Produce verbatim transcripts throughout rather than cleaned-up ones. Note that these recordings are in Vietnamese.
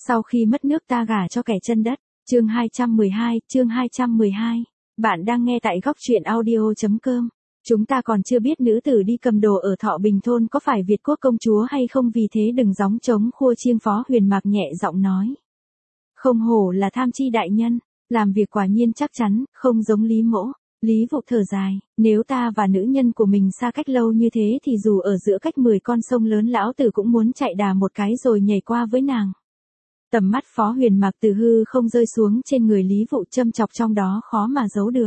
Sau khi mất nước ta gả cho kẻ chân đất. Chương hai trăm mười hai, chương hai trăm mười hai. Bạn đang nghe tại góc truyện audio chấm com. Chúng ta còn chưa biết nữ tử đi cầm đồ ở Thọ Bình thôn có phải Việt quốc công chúa hay không, vì thế đừng gióng trống khua chiêng. Phó Huyền Mạc nhẹ giọng nói. Không hổ là tham chi đại nhân, làm việc quả nhiên chắc chắn, không giống Lý Mỗ. Lý Vụ thở dài, nếu ta và nữ nhân của mình xa cách lâu như thế thì dù ở giữa cách mười con sông lớn lão tử cũng muốn chạy đà một cái rồi nhảy qua với nàng. Tầm mắt Phó Huyền Mạc từ hư không rơi xuống trên người Lý Vụ, châm chọc trong đó khó mà giấu được.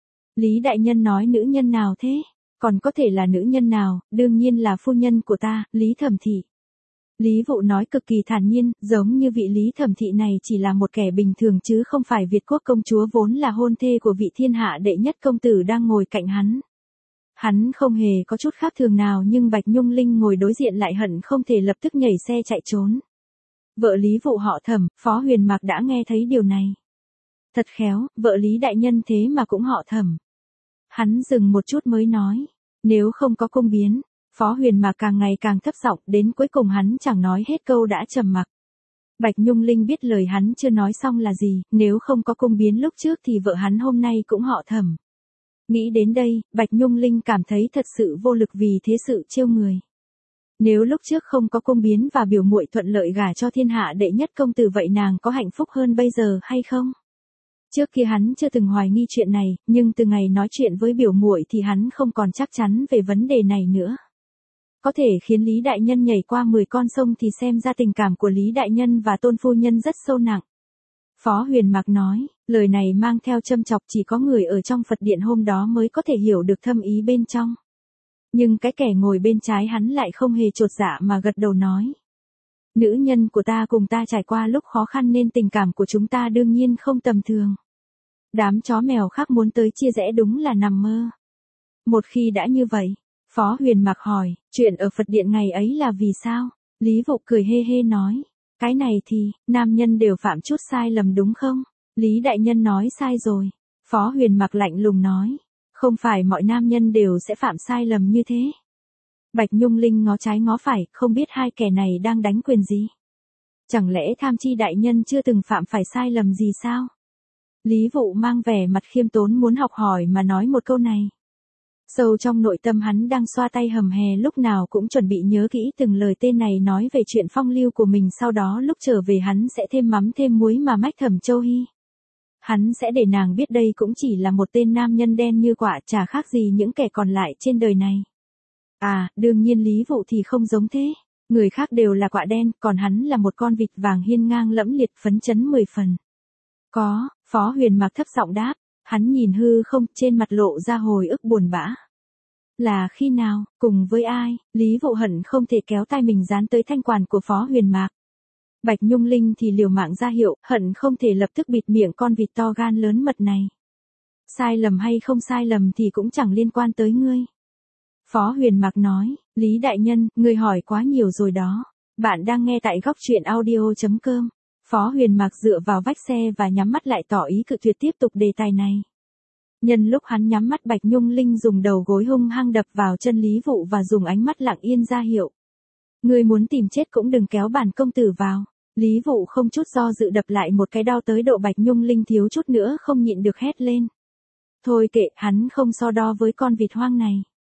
Lý đại nhân nói nữ nhân nào thế? Còn có thể là nữ nhân nào, đương nhiên là phu nhân của ta, Lý Thẩm Thị. Lý Vụ nói cực kỳ thản nhiên, giống như vị Lý Thẩm Thị này chỉ là một kẻ bình thường chứ không phải Việt quốc công chúa vốn là hôn thê của vị thiên hạ đệ nhất công tử đang ngồi cạnh hắn. Hắn không hề có chút khác thường nào, nhưng Bạch Nhung Linh ngồi đối diện lại hận không thể lập tức nhảy xe chạy trốn. Vợ Lý Vụ họ Thẩm, Phó Huyền Mạc đã nghe thấy điều này. Thật khéo, vợ Lý đại nhân thế mà cũng họ Thẩm. Hắn dừng một chút mới nói, nếu không có cung biến. Phó Huyền Mạc càng ngày càng thấp giọng, đến cuối cùng hắn chẳng nói hết câu đã trầm mặc. Bạch Nhung Linh biết lời hắn chưa nói xong là gì, nếu không có cung biến lúc trước thì vợ hắn hôm nay cũng họ Thẩm. Nghĩ đến đây, Bạch Nhung Linh cảm thấy thật sự vô lực vì thế sự trêu người. Nếu lúc trước không có cung biến và biểu muội thuận lợi gả cho thiên hạ đệ nhất công tử, vậy nàng có hạnh phúc hơn bây giờ hay không? Trước kia hắn chưa từng hoài nghi chuyện này, nhưng từ ngày nói chuyện với biểu muội thì hắn không còn chắc chắn về vấn đề này nữa. Có thể khiến Lý đại nhân nhảy qua mười con sông thì xem ra tình cảm của Lý đại nhân và Tôn phu nhân rất sâu nặng. Phó Huyền Mạc nói, lời này mang theo châm chọc, chỉ có người ở trong Phật điện hôm đó mới có thể hiểu được thâm ý bên trong. Nhưng cái kẻ ngồi bên trái hắn lại không hề chột dạ mà gật đầu nói. Nữ nhân của ta cùng ta trải qua lúc khó khăn nên tình cảm của chúng ta đương nhiên không tầm thường. Đám chó mèo khác muốn tới chia rẽ đúng là nằm mơ. Một khi đã như vậy, Phó Huyền Mạc hỏi, chuyện ở Phật điện ngày ấy là vì sao? Lý Vụ cười hê hê nói, cái này thì, nam nhân đều phạm chút sai lầm đúng không? Lý đại nhân nói sai rồi. Phó Huyền Mạc lạnh lùng nói, không phải mọi nam nhân đều sẽ phạm sai lầm như thế. Bạch Nhung Linh ngó trái ngó phải, không biết hai kẻ này đang đánh quyền gì. Chẳng lẽ tham chi đại nhân chưa từng phạm phải sai lầm gì sao? Lý Vụ mang vẻ mặt khiêm tốn muốn học hỏi mà nói một câu này. Sâu trong nội tâm hắn đang xoa tay hầm hè, lúc nào cũng chuẩn bị nhớ kỹ từng lời tên này nói về chuyện phong lưu của mình, sau đó lúc trở về hắn sẽ thêm mắm thêm muối mà mách Thẩm Châu Hy. Hắn sẽ để nàng biết đây cũng chỉ là một tên nam nhân đen như quạ, chả khác gì những kẻ còn lại trên đời này. À, đương nhiên Lý Vụ thì không giống thế. Người khác đều là quạ đen, còn hắn là một con vịt vàng hiên ngang lẫm liệt, phấn chấn mười phần. Có, Phó Huyền Mạc thấp giọng đáp, hắn nhìn hư không, trên mặt lộ ra hồi ức buồn bã. Là khi nào, cùng với ai? Lý Vụ hận không thể kéo tay mình dán tới thanh quản của Phó Huyền Mạc. Bạch Nhung Linh thì liều mạng ra hiệu, hận không thể lập tức bịt miệng con vịt to gan lớn mật này. Sai lầm hay không sai lầm thì cũng chẳng liên quan tới ngươi. Phó Huyền Mạc nói, Lý đại nhân, ngươi hỏi quá nhiều rồi đó. Bạn đang nghe tại góc truyện audio chấm com. Phó Huyền Mạc dựa vào vách xe và nhắm mắt lại tỏ ý cự tuyệt tiếp tục đề tài này. Nhân lúc hắn nhắm mắt, Bạch Nhung Linh dùng đầu gối hung hăng đập vào chân Lý Vụ và dùng ánh mắt lặng yên ra hiệu. Ngươi muốn tìm chết cũng đừng kéo bản công tử vào. Lý Vụ không chút do dự đập lại một cái đau tới độ Bạch Nhung Linh thiếu chút nữa không nhịn được hét lên. Thôi kệ, hắn không so đo với con vịt hoang này.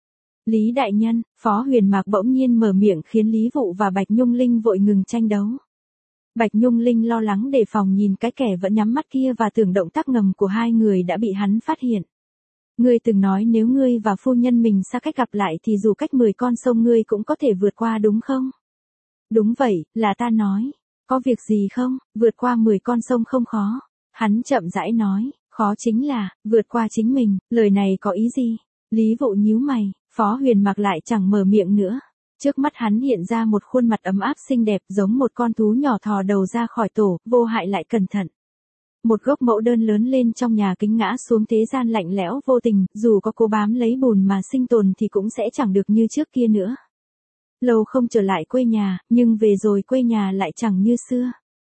Lý đại nhân, Phó Huyền Mạc bỗng nhiên mở miệng khiến Lý Vụ và Bạch Nhung Linh vội ngừng tranh đấu. Bạch Nhung Linh lo lắng đề phòng nhìn cái kẻ vẫn nhắm mắt kia và tưởng động tác ngầm của hai người đã bị hắn phát hiện. Ngươi từng nói nếu ngươi và phu nhân mình xa cách gặp lại thì dù cách mười con sông ngươi cũng có thể vượt qua đúng không? Đúng vậy, là ta nói. Có việc gì không, vượt qua mười con sông không khó. Hắn chậm rãi nói, khó chính là, vượt qua chính mình, lời này có ý gì? Lý Vụ nhíu mày, Phó Huyền Mạc lại chẳng mở miệng nữa. Trước mắt hắn hiện ra một khuôn mặt ấm áp xinh đẹp giống một con thú nhỏ thò đầu ra khỏi tổ, vô hại lại cẩn thận. Một gốc mẫu đơn lớn lên trong nhà kính ngã xuống thế gian lạnh lẽo vô tình, dù có cố bám lấy bùn mà sinh tồn thì cũng sẽ chẳng được như trước kia nữa. Lâu không trở lại quê nhà, nhưng về rồi quê nhà lại chẳng như xưa.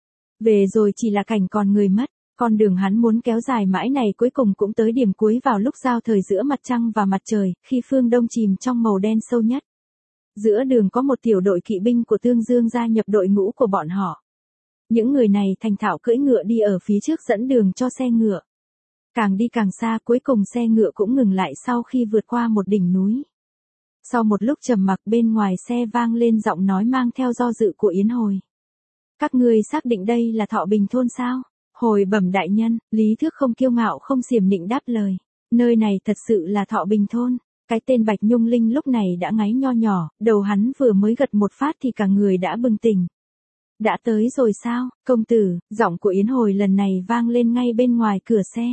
Về rồi chỉ là cảnh còn người mất, con đường hắn muốn kéo dài mãi này cuối cùng cũng tới điểm cuối vào lúc giao thời giữa mặt trăng và mặt trời, khi phương đông chìm trong màu đen sâu nhất. Giữa đường có một tiểu đội kỵ binh của Tương Dương gia nhập đội ngũ của bọn họ. Những người này thành thạo cưỡi ngựa đi ở phía trước dẫn đường cho xe ngựa. Càng đi càng xa, cuối cùng xe ngựa cũng ngừng lại sau khi vượt qua một đỉnh núi. Sau một lúc trầm mặc, bên ngoài xe vang lên giọng nói mang theo do dự của Yến Hồi. Các ngươi xác định đây là Thọ Bình thôn sao? Hồi bẩm đại nhân, Lý Thước không kiêu ngạo không xiểm nịnh đáp lời. Nơi này thật sự là Thọ Bình thôn. Cái tên Bạch Nhung Linh lúc này đã ngáy nho nhỏ, đầu hắn vừa mới gật một phát thì cả người đã bừng tỉnh. Đã tới rồi sao, công tử? Giọng của Yến Hồi lần này vang lên ngay bên ngoài cửa xe.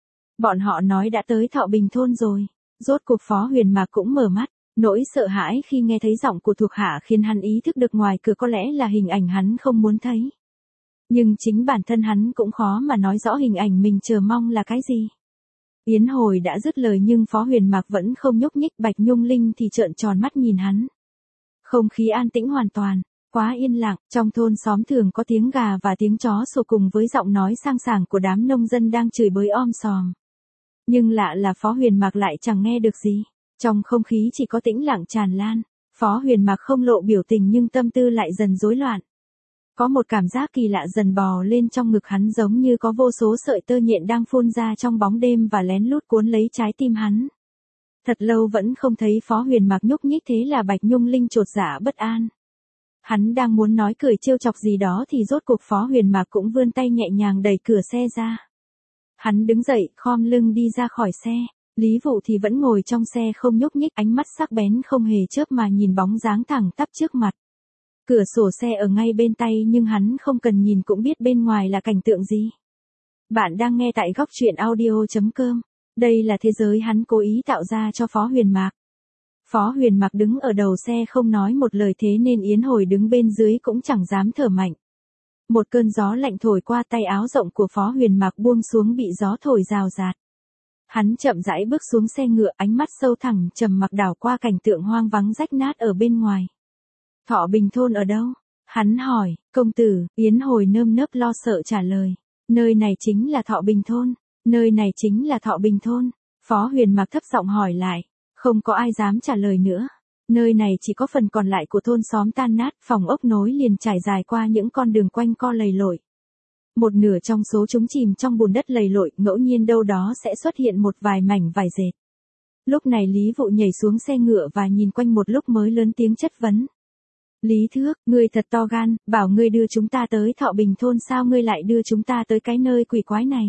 Bọn họ nói đã tới Thọ Bình thôn rồi. Rốt cuộc Phó Huyền Mạc cũng mở mắt. Nỗi sợ hãi khi nghe thấy giọng của thuộc hạ khiến hắn ý thức được ngoài cửa có lẽ là hình ảnh hắn không muốn thấy. Nhưng chính bản thân hắn cũng khó mà nói rõ hình ảnh mình chờ mong là cái gì. Yến Hồi đã dứt lời nhưng Phó Huyền Mạc vẫn không nhúc nhích, Bạch Nhung Linh thì trợn tròn mắt nhìn hắn. Không khí an tĩnh hoàn toàn, quá yên lặng, trong thôn xóm thường có tiếng gà và tiếng chó sủa cùng với giọng nói sang sảng của đám nông dân đang chửi bới om sòm. Nhưng lạ là Phó Huyền Mạc lại chẳng nghe được gì. Trong không khí chỉ có tĩnh lặng tràn lan, Phó Huyền Mạc không lộ biểu tình nhưng tâm tư lại dần rối loạn. Có một cảm giác kỳ lạ dần bò lên trong ngực hắn, giống như có vô số sợi tơ nhện đang phun ra trong bóng đêm và lén lút cuốn lấy trái tim hắn. Thật lâu vẫn không thấy Phó Huyền Mạc nhúc nhích, thế là Bạch Nhung Linh chột dạ bất an. Hắn đang muốn nói cười trêu chọc gì đó thì rốt cuộc Phó Huyền Mạc cũng vươn tay nhẹ nhàng đẩy cửa xe ra. Hắn đứng dậy, khom lưng đi ra khỏi xe. Lý Vụ thì vẫn ngồi trong xe không nhúc nhích, ánh mắt sắc bén không hề chớp mà nhìn bóng dáng thẳng tắp trước mặt. Cửa sổ xe ở ngay bên tay nhưng hắn không cần nhìn cũng biết bên ngoài là cảnh tượng gì. Bạn đang nghe tại góc truyện audio chấm com. Đây là thế giới hắn cố ý tạo ra cho Phó Huyền Mạc. Phó Huyền Mạc đứng ở đầu xe không nói một lời, thế nên Yến Hồi đứng bên dưới cũng chẳng dám thở mạnh. Một cơn gió lạnh thổi qua, tay áo rộng của Phó Huyền Mạc buông xuống bị gió thổi rào rạt. Hắn chậm rãi bước xuống xe ngựa, ánh mắt sâu thẳm trầm mặc đảo qua cảnh tượng hoang vắng rách nát ở bên ngoài. Thọ Bình thôn ở đâu? Hắn hỏi. Công tử, Yến Hồi nơm nớp lo sợ trả lời. Nơi này chính là Thọ Bình thôn. Nơi này chính là Thọ Bình thôn. Phó Huyền Mạc thấp giọng hỏi lại. Không có ai dám trả lời nữa. Nơi này chỉ có phần còn lại của thôn xóm tan nát, phòng ốc nối liền trải dài qua những con đường quanh co lầy lội. Một nửa trong số chúng chìm trong bùn đất lầy lội, ngẫu nhiên đâu đó sẽ xuất hiện một vài mảnh vải dệt. Lúc này Lý Vụ nhảy xuống xe ngựa và nhìn quanh một lúc mới lớn tiếng chất vấn. Lý Thước, ngươi thật to gan, bảo ngươi đưa chúng ta tới Thọ Bình thôn, sao ngươi lại đưa chúng ta tới cái nơi quỷ quái này?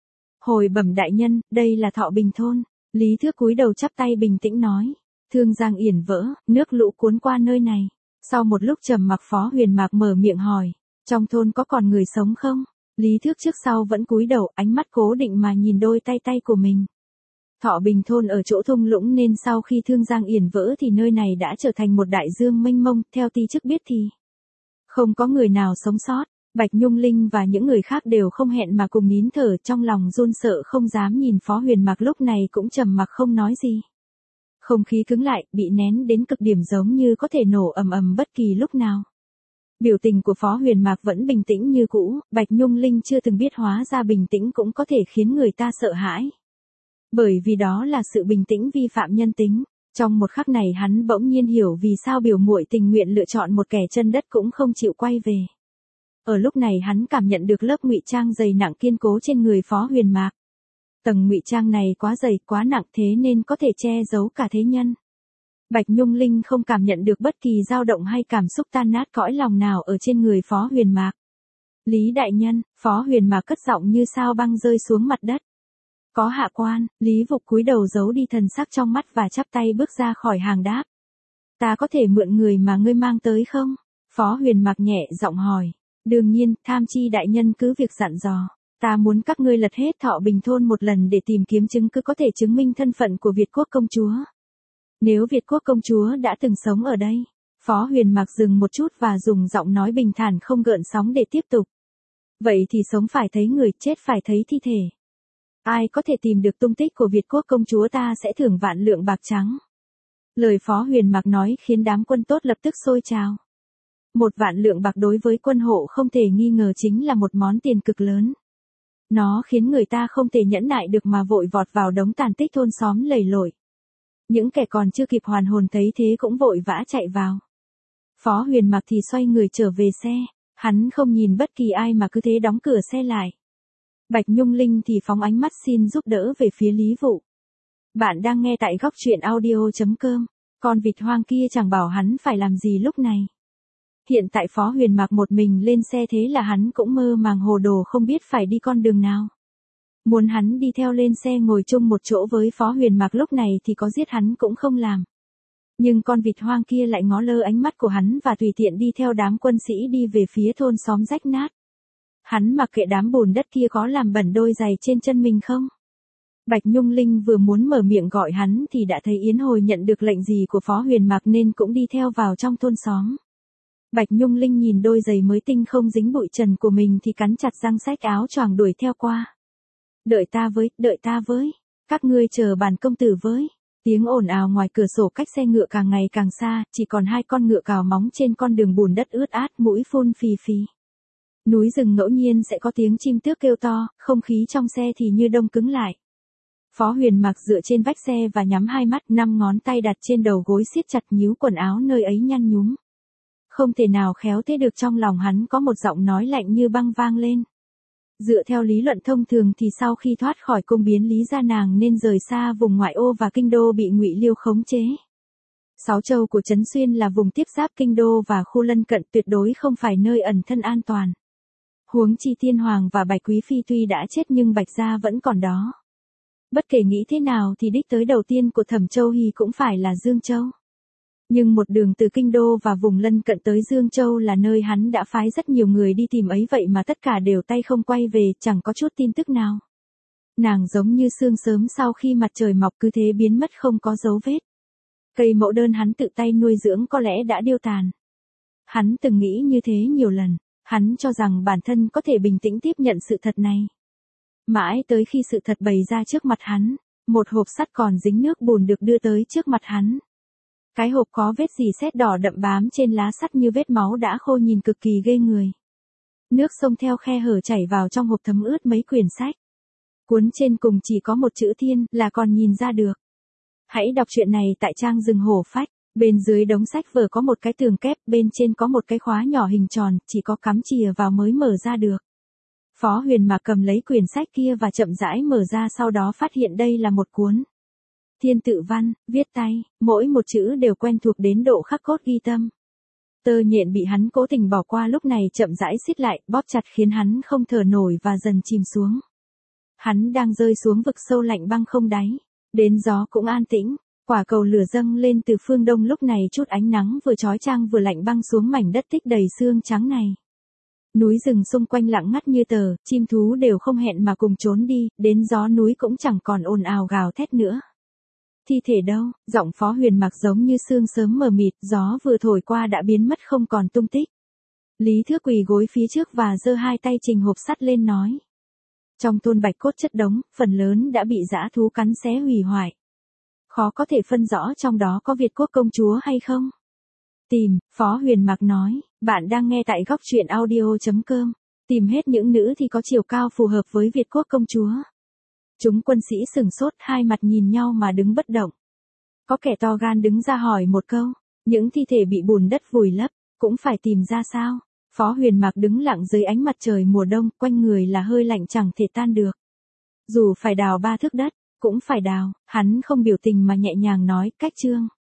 Hồi bẩm đại nhân, đây là Thọ Bình thôn. Lý Thước cúi đầu chắp tay bình tĩnh nói. Thương giang yển vỡ, nước lũ cuốn qua nơi này. Sau một lúc trầm mặc, Phó Huyền Mạc mở miệng hỏi. Trong thôn có còn người sống không? Lý Thước trước sau vẫn cúi đầu, ánh mắt cố định mà nhìn đôi tay tay của mình. Thọ Bình thôn ở chỗ thung lũng nên sau khi Thương Giang yển vỡ thì nơi này đã trở thành một đại dương mênh mông, theo ti chức biết thì không có người nào sống sót. Bạch Nhung Linh và những người khác đều không hẹn mà cùng nín thở, trong lòng run sợ không dám nhìn Phó Huyền Mạc, lúc này cũng trầm mặc không nói gì. Không khí cứng lại, bị nén đến cực điểm, giống như có thể nổ ầm ầm bất kỳ lúc nào. Biểu tình của Phó Huyền Mạc vẫn bình tĩnh như cũ, Bạch Nhung Linh chưa từng biết hóa ra bình tĩnh cũng có thể khiến người ta sợ hãi. Bởi vì đó là sự bình tĩnh vi phạm nhân tính. Trong một khắc này hắn bỗng nhiên hiểu vì sao biểu muội tình nguyện lựa chọn một kẻ chân đất cũng không chịu quay về. Ở lúc này hắn cảm nhận được lớp ngụy trang dày nặng kiên cố trên người Phó Huyền Mạc. Tầng ngụy trang này quá dày, quá nặng, thế nên có thể che giấu cả thế nhân. Bạch Nhung Linh không cảm nhận được bất kỳ dao động hay cảm xúc tan nát cõi lòng nào ở trên người Phó Huyền Mạc. Lý đại nhân, Phó Huyền Mạc cất giọng như sao băng rơi xuống mặt đất. Có hạ quan, Lý Vục cúi đầu giấu đi thần sắc trong mắt và chắp tay bước ra khỏi hàng đáp. Ta có thể mượn người mà ngươi mang tới không? Phó Huyền Mạc nhẹ giọng hỏi. Đương nhiên, tham chi đại nhân cứ việc dặn dò. Ta muốn các ngươi lật hết Thọ Bình thôn một lần để tìm kiếm chứng cứ có thể chứng minh thân phận của Việt Quốc công chúa. Nếu Việt Quốc công chúa đã từng sống ở đây. Phó Huyền Mạc dừng một chút và dùng giọng nói bình thản không gợn sóng để tiếp tục. Vậy thì sống phải thấy người, chết phải thấy thi thể. Ai có thể tìm được tung tích của Việt Quốc công chúa ta sẽ thưởng vạn lượng bạc trắng. Lời Phó Huyền Mạc nói khiến đám quân tốt lập tức sôi trào. Một vạn lượng bạc đối với quân hộ không thể nghi ngờ chính là một món tiền cực lớn. Nó khiến người ta không thể nhẫn nại được mà vội vọt vào đống tàn tích thôn xóm lầy lội. Những kẻ còn chưa kịp hoàn hồn thấy thế cũng vội vã chạy vào. Phó Huyền Mạc thì xoay người trở về xe. Hắn không nhìn bất kỳ ai mà cứ thế đóng cửa xe lại. Bạch Nhung Linh thì phóng ánh mắt xin giúp đỡ về phía Lý Vụ. Bạn đang nghe tại góc truyện audio.com. Con vịt hoang kia chẳng bảo hắn phải làm gì lúc này. Hiện tại Phó Huyền Mạc một mình lên xe thế là hắn cũng mơ màng hồ đồ không biết phải đi con đường nào. Muốn hắn đi theo lên xe ngồi chung một chỗ với Phó Huyền Mạc lúc này thì có giết hắn cũng không làm. Nhưng con vịt hoang kia lại ngó lơ ánh mắt của hắn và tùy tiện đi theo đám quân sĩ đi về phía thôn xóm rách nát. Hắn mặc kệ đám bùn đất kia có làm bẩn đôi giày trên chân mình không? Bạch Nhung Linh vừa muốn mở miệng gọi hắn thì đã thấy Yến Hồi nhận được lệnh gì của Phó Huyền Mạc nên cũng đi theo vào trong thôn xóm. Bạch Nhung Linh nhìn đôi giày mới tinh không dính bụi trần của mình thì cắn chặt răng xách áo choàng đuổi theo qua. Đợi ta với, đợi ta với, các ngươi chờ bản công tử với. Tiếng ồn ào ngoài cửa sổ cách xe ngựa càng ngày càng xa, chỉ còn hai con ngựa cào móng trên con đường bùn đất ướt át mũi phun phì phì. Núi rừng ngẫu nhiên sẽ có tiếng chim tước kêu to, không khí trong xe thì như đông cứng lại. Phó Huyền Mạc dựa trên vách xe và nhắm hai mắt, năm ngón tay đặt trên đầu gối siết chặt nhíu quần áo nơi ấy nhăn nhúm. Không thể nào khéo thế được, trong lòng hắn có một giọng nói lạnh như băng vang lên. Dựa theo lý luận thông thường thì sau khi thoát khỏi cung biến Lý gia nàng nên rời xa vùng ngoại ô và kinh đô bị Ngụy Liêu khống chế. Sáu châu của Trấn Xuyên là vùng tiếp giáp kinh đô và khu lân cận, tuyệt đối không phải nơi ẩn thân an toàn. Huống chi Tiên Hoàng và Bạch Quý Phi tuy đã chết nhưng Bạch gia vẫn còn đó. Bất kể nghĩ thế nào thì đích tới đầu tiên của Thẩm Châu Hy cũng phải là Dương Châu. Nhưng một đường từ kinh đô và vùng lân cận tới Dương Châu là nơi hắn đã phái rất nhiều người đi tìm ấy, vậy mà tất cả đều tay không quay về, chẳng có chút tin tức nào. Nàng giống như sương sớm sau khi mặt trời mọc cứ thế biến mất không có dấu vết. Cây mẫu đơn hắn tự tay nuôi dưỡng có lẽ đã điêu tàn. Hắn từng nghĩ như thế nhiều lần, hắn cho rằng bản thân có thể bình tĩnh tiếp nhận sự thật này. Mãi tới khi sự thật bày ra trước mặt hắn, một hộp sắt còn dính nước bùn được đưa tới trước mặt hắn. Cái hộp có vết dì sét đỏ đậm bám trên lá sắt như vết máu đã khô nhìn cực kỳ ghê người. Nước sông theo khe hở chảy vào trong hộp thấm ướt mấy quyển sách. Cuốn trên cùng chỉ có một chữ Thiên là còn nhìn ra được. Hãy đọc truyện này tại trang Rừng Hổ Phách. Bên dưới đống sách vở có một cái tường kép, bên trên có một cái khóa nhỏ hình tròn, chỉ có cắm chìa vào mới mở ra được. Phó Huyền Mạc cầm lấy quyển sách kia và chậm rãi mở ra, sau đó phát hiện đây là một cuốn Thiên tự văn, viết tay, mỗi một chữ đều quen thuộc đến độ khắc cốt ghi tâm. Tơ nhện bị hắn cố tình bỏ qua lúc này chậm rãi siết lại, bóp chặt khiến hắn không thở nổi và dần chìm xuống. Hắn đang rơi xuống vực sâu lạnh băng không đáy. Đến gió cũng an tĩnh, quả cầu lửa dâng lên từ phương đông lúc này chút ánh nắng vừa chói chang vừa lạnh băng xuống mảnh đất tích đầy xương trắng này. Núi rừng xung quanh lặng ngắt như tờ, chim thú đều không hẹn mà cùng trốn đi, đến gió núi cũng chẳng còn ồn ào gào thét nữa. Thi thể đâu? Giọng Phó Huyền Mạc giống như sương sớm mờ mịt, gió vừa thổi qua đã biến mất không còn tung tích. Lý Thước quỳ gối phía trước và giơ hai tay trình hộp sắt lên nói. Trong thôn bạch cốt chất đống, phần lớn đã bị dã thú cắn xé hủy hoại. Khó có thể phân rõ trong đó có Việt Quốc công chúa hay không. Tìm, Phó Huyền Mạc nói, bạn đang nghe tại góc truyện audio.com. Tìm hết những nữ thì có chiều cao phù hợp với Việt Quốc công chúa. Chúng quân sĩ sửng sốt, hai mặt nhìn nhau mà đứng bất động. Có kẻ to gan đứng ra hỏi một câu, những thi thể bị bùn đất vùi lấp, cũng phải tìm ra sao? Phó Huyền Mạc đứng lặng dưới ánh mặt trời mùa đông, quanh người là hơi lạnh chẳng thể tan được. Dù phải đào ba thước đất, cũng phải đào, hắn không biểu tình mà nhẹ nhàng nói, cách chương.